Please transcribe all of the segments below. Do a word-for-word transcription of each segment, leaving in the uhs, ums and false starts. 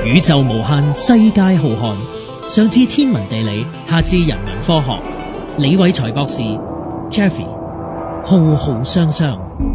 宇宙無限，世界浩瀚。上至天文地理，下至人文科學。李偉才博士 Jeffrey 浩浩湯湯。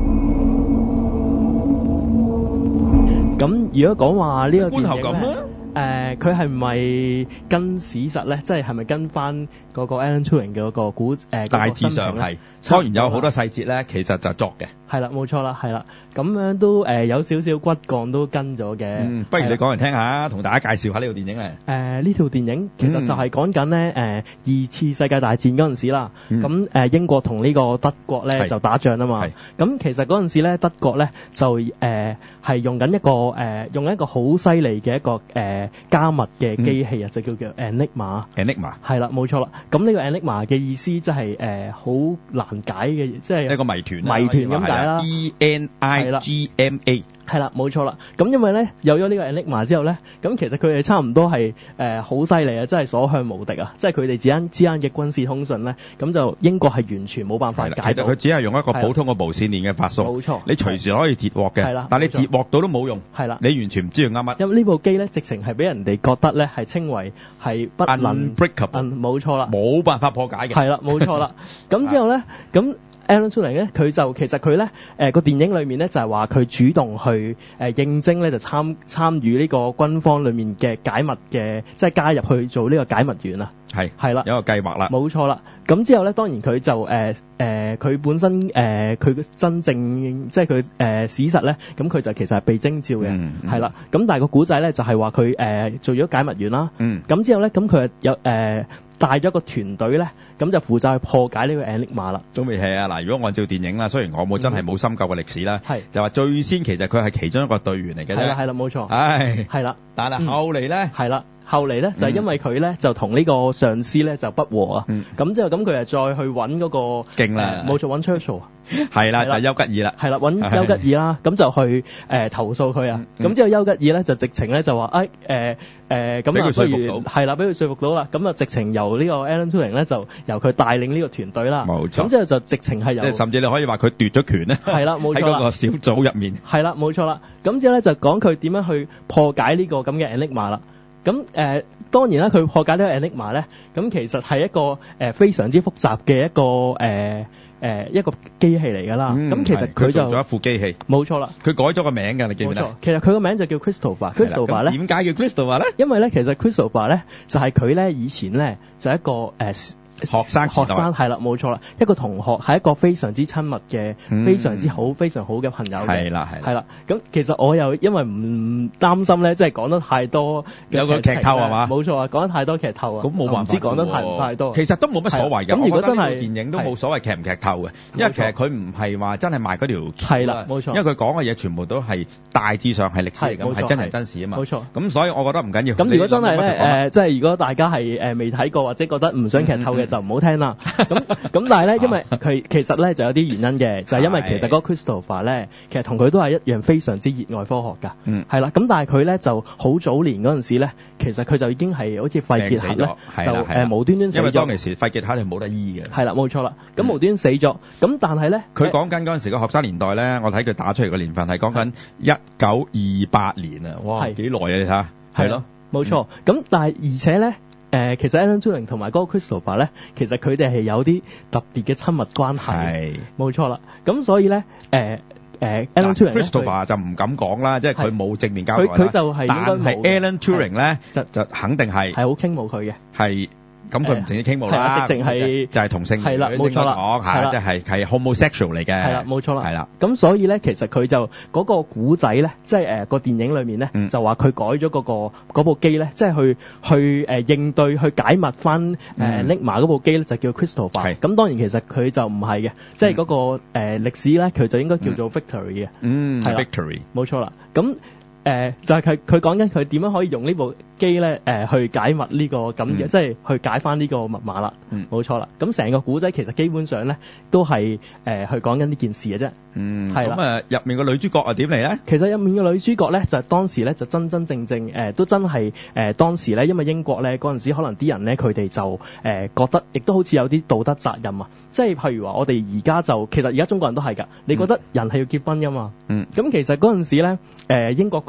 咁如果講話呢個電影咧， 觀後感啊誒佢係咪跟史實咧？即係係咪跟翻嗰個 Alan Turing 嘅嗰個古誒、呃、 大致上係，當然有好多細節咧，其實就作嘅。 係啦，冇錯啦，係啦，咁樣都誒、呃、有少少骨幹都跟咗嘅。 嗯，不如你講嚟聽下，同大家介紹下呢套電影咧。 誒呢套電影其實就係講緊咧誒二次世界大戰嗰陣時啦。咁誒、 嗯呃、英國同呢個德國咧就打仗啊嘛。咁其實嗰陣時咧德國咧就誒係、呃、用緊一個誒、呃、用一個好犀利嘅一個誒、呃、加密嘅機器啊，嗯、就叫做 Enigma。Enigma 係啦，冇錯啦。咁呢個 Enigma 嘅意思即係誒好難解嘅，即係一個謎團謎團咁解啦。 E N I G M A 係啦，冇錯啦。咁因為咧有咗呢個 Enigma 之後咧，咁其實佢哋差唔多係誒好犀利啊，真係所向無敵啊！即係佢哋之間之間嘅軍事通訊咧，咁就英國係完全冇辦法解到。 其實佢只係用一個普通嘅無線電嘅發送，冇錯。你隨時可以截獲嘅，係啦，但係你截獲到都冇用，係啦，你完全唔知佢啱乜。 因為呢部機咧，直情係俾人哋覺得咧係稱為係不能 unbreakable， 冇錯啦， 冇辦法破解嘅。 係啦，冇錯啦。咁之後咧，咁Alan Turing 咧，佢就其實佢咧，誒個電影裏面咧就係話佢主動去誒應徵咧，就參參與呢個軍方裏面嘅解密嘅，即係加入去做呢個解密員啊。係係啦， 有一個計劃啦。 冇錯啦。咁之後咧，當然佢就誒誒佢本身誒佢嘅真正即係佢誒史實咧，咁佢就其實係被徵召嘅，係、嗯、啦。咁、嗯、但係個古仔咧就係話佢誒做咗解密員啦。嗯。咁之後咧，咁佢有誒、呃、帶咗個團隊咧。咁就負責去破解呢個 Enigma 啦。 都未係啊！嗱，如果按照電影啦，雖然我冇真係冇深究過歷史啦，係、嗯、就話最先其實佢係其中一個隊員嚟嘅啫。係啦，係啦，冇錯。唉，係啦。但係後嚟咧，係啦，後嚟咧就係因為佢咧就同呢個上司咧就不和啊。咁、嗯、之後咁佢就再去揾嗰、那個勁啦，冇錯，揾 Churchill。 係啦，就係、是、丘吉爾啦。係啦， 揾丘吉爾啦，咁就去誒、呃、投訴佢啊。咁、嗯、之後丘吉爾咧就直情咧就話誒誒誒咁啊，不如係啦，俾佢說服到啦。咁啊，直情由呢個 Alan Turing 咧就由佢帶領呢個團隊啦。冇錯。咁之後就直情係由即係甚至你可以話佢奪咗權咧。係啦，冇錯。喺嗰個小組入面。 係啦，冇錯啦。咁之後咧就講佢點樣去破解呢個咁嘅 Enigma 啦。咁誒、呃、當然啦，佢破解呢個 Enigma 咧，咁其實係一個誒、呃、非常之複雜嘅一個誒。呃誒、呃、一個機器嚟㗎啦，咁、嗯、其實佢就做咗一副機器， 冇錯啦。佢改咗個名㗎，你記唔記得？冇錯， 其實佢個名就叫 Christopher。Christopher 咧， 點解叫 Christopher 咧？ 因為咧，其實 Christopher 咧就係佢咧以前咧就係、一個誒。呃學生學生係啦，冇錯啦，一個同學係一個非常之親密嘅、嗯，非常之好、非常好嘅朋友嘅。係啦，係啦。咁其實我又因為唔擔心咧，即係講得太多， 有個劇透係嘛？ 冇錯啊，講得太多劇透啊。咁冇辦法，唔知講得太唔太多。 其實都冇乜所謂嘅。 咁如果真係電影都冇所謂劇唔劇透嘅，因為其實佢唔係話真係賣嗰條橋。 係啦，冇錯。 因為佢講嘅嘢全部都係大致上係歷史嚟㗎，係真係真事啊嘛。冇錯。咁所以我覺得唔緊要。 咁如果真係咧誒，即係如果大家係誒未睇過或者覺得唔想劇透嘅，就唔好聽啦。咁咁，但係咧，因為佢其實咧就有啲原因嘅，就係、是、因為其實嗰個 Christopher 咧，其實同佢都係一樣非常之熱愛科學㗎。嗯，係啦。咁但係佢咧就好早年嗰陣時咧，其實佢就已經係好似肺結核咧，就誒、呃、無端端死咗。因為當其時肺結核係冇得醫嘅。係啦，冇錯啦。咁無端端死咗。咁、嗯、但係咧，佢講緊嗰陣時個學生年代咧，我睇佢打出嚟嘅年份係講緊一九二八年啊！哇，幾耐啊！你睇下，係咯，冇錯。咁、嗯、但係而且咧。誒、呃，其實 Alan Turing 同埋嗰個 Christopher 咧，其實佢哋係有啲特別嘅親密關係，係冇錯啦。咁所以咧，誒、呃、誒、呃、，Alan Turing Christopher 就唔敢講啦，即係佢冇正面交代啦。佢佢就係應該冇，但係 Alan Turing 咧就就肯定係係好傾慕佢嘅，係。咁佢唔淨止傾慕啦，直情係就係、是、同性戀，係啦，冇錯啦，講嚇，即係係 homosexual 嚟嘅，係啦，冇錯啦，係啦。咁所以咧，其實佢就嗰、那個古仔咧，即係誒個電影裏面咧、嗯，就話佢改咗嗰、那個嗰部機咧，即、就、係、是、去去誒、呃、應對去解密翻誒 Enigma 嗰部機咧，就叫 Christopher。咁當然其實佢就唔係嘅，即係嗰個誒、呃、歷史咧，佢就應該叫做 Victory 嘅，嗯，係 Victory，冇錯啦。咁誒、呃、就係佢佢講緊佢點樣可以用呢部機咧誒去解密呢、這個咁嘅、嗯，即係去解翻呢個密碼啦。嗯，冇錯啦。咁成個古仔其實基本上咧都係誒、呃、去講緊呢件事嘅啫。嗯，係啦。咁啊入面個女主角係點嚟咧？其實入面嘅女主角咧就係、是、當時咧就真真正正誒、呃、都真係誒、呃、當時咧，因為英國咧嗰陣時可能啲人咧佢哋就誒、呃、覺得亦都好似有啲道德責任啊。即係譬如話我哋而家就其實而家中國人都係㗎，你覺得人係要結婚㗎嘛？嗯。咁其實嗰陣時咧誒英國嗰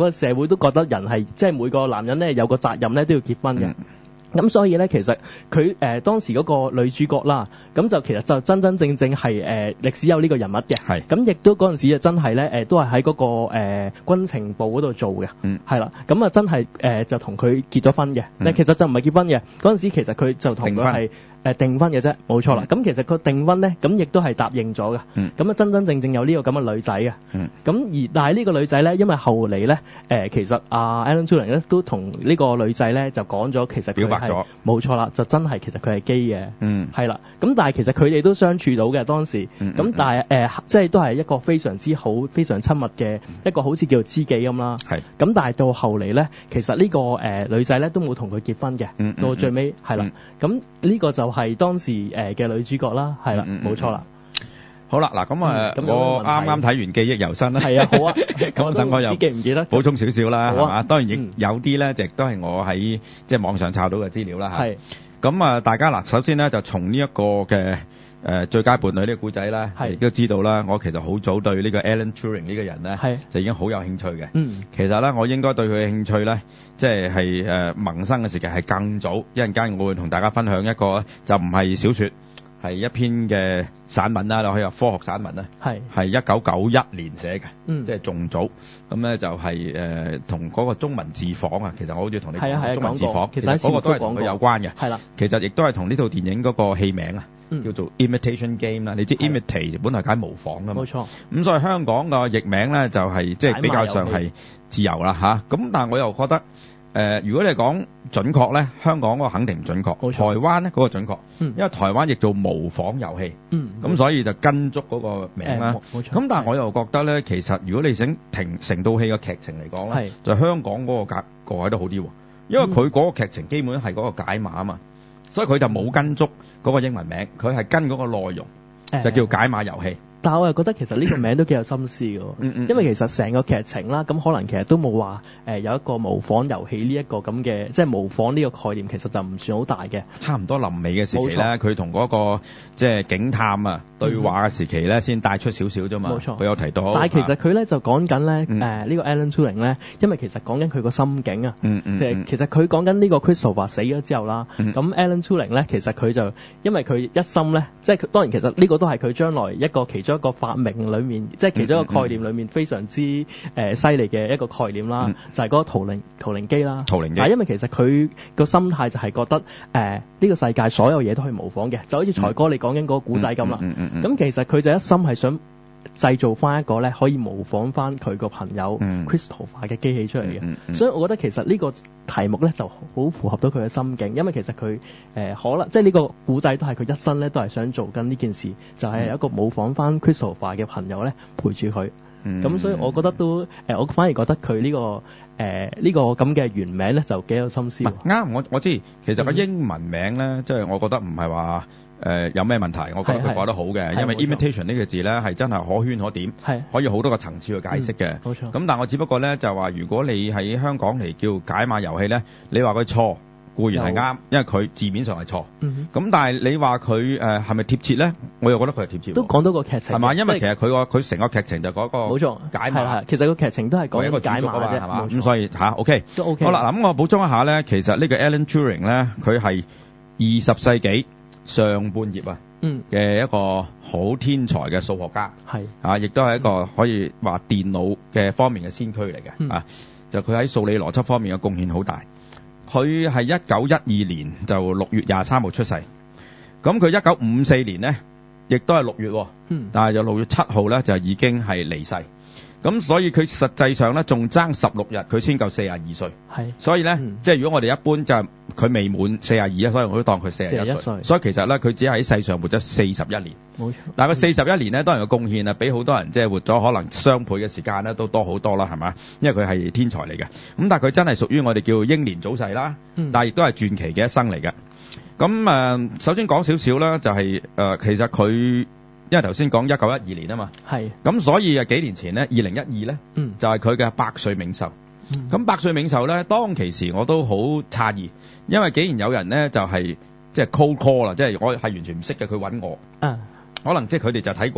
個社會都覺得人係即係每個男人咧有個責任咧都要結婚嘅。嗯咁所以咧，其實佢誒、呃、當時嗰個女主角啦，咁就其實就真真正正係誒、呃、歷史有呢個人物嘅。係。咁亦都嗰陣時就真係咧誒，都係喺嗰個誒、呃、軍情部嗰度做嘅。嗯。係啦，咁啊真係誒、呃、就同佢結咗婚嘅。但、嗯、其實就唔係結婚嘅，嗰陣時其實佢就同佢係誒訂婚嘅啫，冇錯啦。咁、嗯、其實個訂婚咧，咁亦都係答應咗嘅。嗯。咁啊，真真正正有呢個咁嘅女仔嘅。嗯。咁而但係呢個女仔咧，因為後嚟咧，誒、呃、其實阿 Alan Turing 咧都同呢個女仔咧就講咗，其實佢係冇錯啦，就真係其實佢係基嘅。嗯。係啦。咁但係其實佢哋都相處到嘅當時。嗯。咁但係誒、呃，即係都係一個非常之好、非常親密嘅一個好似叫做知己咁啦。係。咁但係到後嚟咧，其實呢、這個誒、呃、女仔咧都冇同佢結婚嘅。嗯。到最尾係啦。咁、嗯、呢個就係當時誒嘅女主角啦，係啦，冇錯啦。 好啦，嗱咁啊，我啱啱睇完記憶猶新啦。係啊，好啊。咁等我又記唔記得補充少少啦，係嘛、啊？當然亦有啲咧，亦都係我喺即係網上抄到嘅資料啦。係。咁啊，大家嗱，首先咧就從呢一個嘅誒最佳伴侶呢個故仔咧，亦都知道啦。我其實好早對呢個 Alan Turing 呢個人咧，就已經好有興趣嘅。嗯。其實咧，我應該對佢嘅興趣咧，即係係誒萌生嘅時期係更早。一陣間我會同大家分享一個就唔係小說，係一篇嘅散文啦，可以話科學散文啦。係。係一九九一年寫嘅。嗯。即係仲早。咁咧就係誒同嗰個中文字房啊，其實我好似同你講中文字房，其實嗰個都係同佢有關嘅。係啦。其實亦都係同呢套電影嗰個戲名啊。嗯、叫做 Imitation Game 啦，你知 imitate 本來解模仿噶嘛，冇錯。咁所以香港個譯名咧就係即係比較上係自由啦吓。咁但係我又覺得誒、呃，如果你講準確咧，香港嗰個肯定唔準確。台灣咧嗰個準確、嗯，因為台灣譯做模仿遊戲。嗯。咁所以就跟足嗰個名啦。冇、嗯、錯。咁但係我又覺得咧，其實如果你想停成套戲嘅劇情嚟講咧，就香港嗰個格個位都好啲，因為佢嗰個劇情基本係嗰個解碼啊嘛。所以佢就冇跟足嗰個英文名，佢係跟嗰個內容，就叫解碼遊戲。但係我又覺得其實呢個名都幾有心思嘅，嗯嗯，因為其實成個劇情啦，咁可能其實都冇話誒有一個模仿遊戲呢一個咁嘅，即係模仿呢個概念，其實就唔算好大嘅。差唔多臨尾嘅時期咧，佢同嗰個即係警探啊對話嘅時期咧，先帶出少少啫嘛。冇錯，佢有提到。但係其實佢咧就講緊咧誒呢個 Alan Turing 咧，因為其實講緊佢個心境啊，嗯嗯，即係其實佢講緊呢個 Christopher 死咗之後啦，咁、嗯、Alan Turing 咧其實佢就因為佢一心咧，即係當然其實呢個都係佢將來一個其中一個發明裏面，即係其中一個概念裏面非常之誒犀利嘅一個概念啦，嗯、就係、是、嗰個圖靈圖靈機啦。圖靈機。但係因為其實佢個心態就係覺得誒呢、呃這個世界所有嘢都可以模仿嘅，就好似財哥你講緊嗰個古仔咁啦。咁、嗯嗯嗯嗯、其實佢就一心係想製造翻一個咧可以模仿翻佢個朋友 Christopher 嘅機器出嚟嘅、嗯嗯嗯，所以我覺得其實呢個題目咧就好符合到佢嘅心境，因為其實佢誒、呃、可能即係呢個古仔都係佢一生咧都係想做緊呢件事，就係、是、有一個模仿翻 Christopher 嘅朋友咧陪住佢，咁、嗯、所以我覺得都誒、呃、我反而覺得佢呢、這個誒呢、呃這個咁嘅原名咧就幾有心思。啱，我我知，其實個英文名咧即係我覺得唔係話。誒、呃、有咩問題？我覺得佢講得好嘅，因為 imitation 呢個字咧係真係可圈可點，可以好多個層次去解釋嘅。冇、嗯、錯。咁但係我只不過咧就話，如果你喺香港嚟叫解碼遊戲咧，你話佢錯固然係啱，因為佢字面上係錯。咁、嗯、但係你話佢誒係咪貼切咧？我又覺得佢係貼切。都講到個劇情係嘛？因為其實佢個佢成個劇情就嗰個冇錯解碼。係其實個劇情都係講一個解碼啫，係嘛？咁所以吓 OK 都 OK。好啦，嗱咁我補充一下咧，其實呢個 Alan Turing 咧，佢係二十世紀上半葉啊嘅一個好天才嘅數學家，係、嗯、啊，亦都係一個可以話電腦嘅方面嘅先驅嚟嘅、嗯、啊。就佢喺數理邏輯方面嘅貢獻好大。佢係一九一二年就六月廿三號出世，咁佢一九五四年呢亦都係六月，嗯，但係就六月七號咧就已經係離世。咁所以佢實際上咧仲爭十六日，佢先夠四十二歲。係，所以咧、嗯，即係如果我哋一般就係佢未滿四十二啊，所以我都當佢四十一歲。所以其實咧，佢只係喺世上活咗四十一年。冇錯。但係佢四十一年咧，當然個貢獻啊，比好多人即係活咗可能雙倍嘅時間咧，都多好多啦，係嘛？因為佢係天才嚟嘅。咁但係佢真係屬於我哋叫英年早逝啦。嗯。但係亦都係傳奇嘅一生嚟嘅。咁誒、呃，首先講少少啦，就係、是、誒、呃，其實佢。因為頭先講一九一二年啊嘛，係咁所以啊幾年前咧，二零一二咧，嗯，就係佢嘅百歲冥壽。咁、嗯、百歲冥壽咧，當其時我都好詫異，因為竟然有人咧就係即係 cold call 啦，即係我係完全唔識嘅，佢揾我，啊，可能即係佢哋就睇過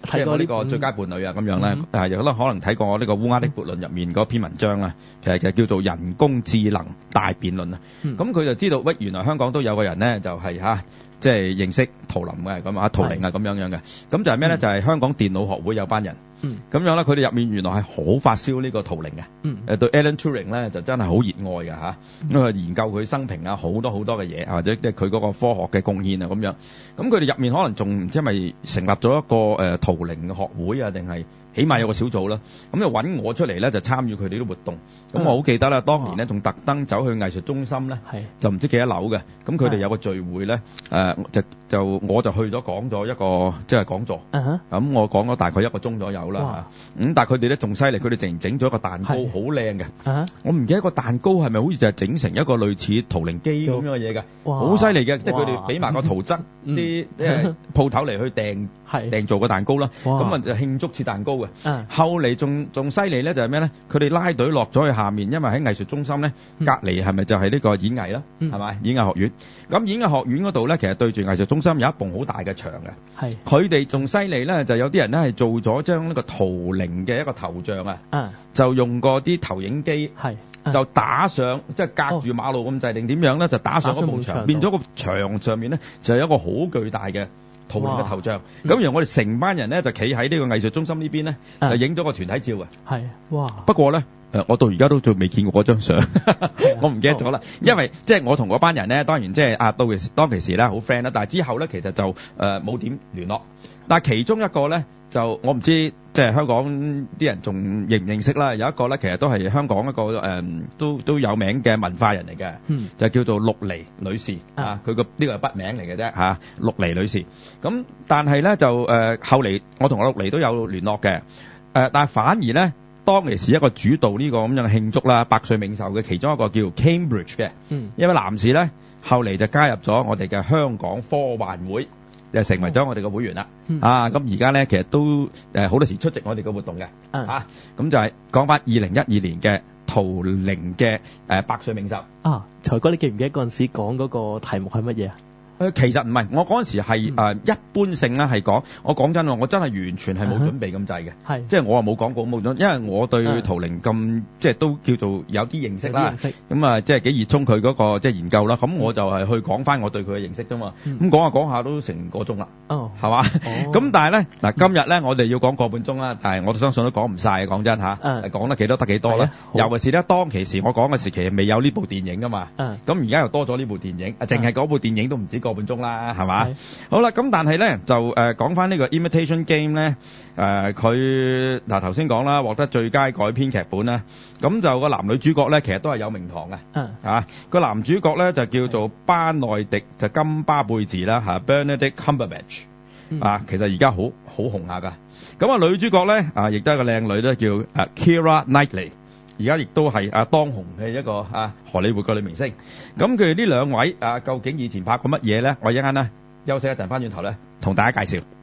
睇過呢個最佳伴侶啊咁樣咧，係有可能可能睇過呢個烏鴉的悖論入面嗰篇文章啊，其實其實叫做人工智能大辯論啊。咁佢就知道喂，原來香港都有個人咧，就係嚇。即係認識圖靈嘅咁啊，圖靈啊咁樣樣嘅，咁就係咩咧？就係香港電腦學會有班人，咁樣咧，佢哋入面原來係好發燒呢個圖靈嘅，誒對 Alan Turing 咧就真係好熱愛嘅嚇，因為研究佢生平啊，好多好多嘅嘢，或者即係佢嗰個科學嘅貢獻啊咁樣，咁佢哋入面可能仲唔知係咪成立咗一個誒圖靈嘅學會啊，定係？起碼有個小組啦，咁就揾我出嚟咧，就參與佢哋啲活動。咁我好記得啦，當年咧仲特登走去藝術中心咧，就唔知幾多樓嘅。咁佢哋有個聚會咧，誒就就我就去咗講咗一個即係講座。咁我講咗大概一個鐘左右啦。咁但係佢哋咧仲犀利，佢哋淨整咗一個蛋糕，好靚嘅。我唔記得個蛋糕係咪好似就係整成一個類似圖靈機咁樣嘅嘢嘅，好犀利嘅。即係佢哋俾埋個圖則，啲誒鋪頭嚟去訂訂做個蛋糕啦。咁啊就慶祝切蛋糕嘅。Uh, 後嚟仲仲犀利咧，就係咩咧？佢哋拉隊落咗去下面，因為喺藝術中心咧，隔離係咪就係呢個演藝啦？係咪、嗯、演藝學院？咁演藝學院嗰度咧，其實對住藝術中心有一棟好大嘅牆嘅。係佢哋仲犀利咧，就有啲人咧係做咗將呢個圖靈嘅一個頭像啊，uh, 就用過啲投影機，係、uh, 就打上，即係隔住馬路咁滯定點樣咧，就打上嗰埲牆，變咗個牆上面咧就係一個好巨大嘅圖靈嘅頭像，咁然後我哋成班人咧就企喺呢個藝術中心呢邊咧，就影咗個團體照嘅。係，哇！不過咧，誒，我到而家都仲未見過嗰張相，我唔記得咗啦。因為即係我同嗰班人咧，當然即係啊，到其當其時咧好 friend 啦，但係之後咧其實就誒冇點聯絡。但係其中一個咧，就我唔知即係香港啲人仲認唔認識啦。有一個咧，其實都係香港一個誒、嗯、都都有名嘅文化人嚟嘅，嗯、就叫做陸離女士啊。佢個呢個係筆名嚟嘅啫嚇，陸離女士。咁但係咧就誒、呃、後嚟我同陸離都有聯絡嘅，誒、呃、但係反而咧當其時一個主導呢個咁樣嘅慶祝啦，百歲冥壽嘅其中一個叫 Cambridge 嘅，嗯、一位男士咧後嚟就加入咗我哋嘅香港科幻會。就成為咗我哋嘅會員啦，嗯、啊咁而家咧其實都誒好多時出席我哋嘅活動嘅，嗯、啊咁就係講翻二零一二年嘅圖靈嘅誒百歲冥壽。啊，財哥你記唔記得嗰陣時講嗰個題目係乜嘢啊？誒其實唔係，我嗰陣時係誒、嗯呃、一般性啦，係講我講真喎，我真係完全係冇準備咁滯嘅，係、uh-huh. 即係我話冇講過冇準，因為我對圖靈咁、uh-huh. 即係都叫做有啲認識啦，咁啊即係幾熱衷佢嗰個即係研究啦，咁我就係去講翻我對佢嘅認識啫嘛，咁講下講下都成個鐘啦，哦，係嘛，咁但係咧嗱今日咧我哋要講個半鐘啦，但係我都相信都講唔晒嘅，講真嚇，誒講得幾多得幾多啦，尤其是咧當其時我講嘅時期未有呢部電影噶嘛，咁而家又多咗呢部電影，啊淨係嗰部電影都唔止個半鐘啦，係嘛？好啦，咁但係咧就誒講翻呢個 Imitation Game 咧，誒佢嗱頭先講啦，獲得最佳改編劇本啦，咁就個男女主角咧其實都係有名堂嘅，嗯，啊個男主角咧就叫做班內迪就金巴貝治啦嚇 Benedict Cumberbatch，啊其實而家好好紅下㗎，咁啊女主角咧啊亦都係個靚女咧叫啊 Keira Knightley。而家亦都係啊當紅嘅一個啊荷里活嘅女明星，咁佢哋呢兩位啊究竟以前拍過乜嘢咧？我一陣間咧休息一陣，翻轉頭咧同大家介紹。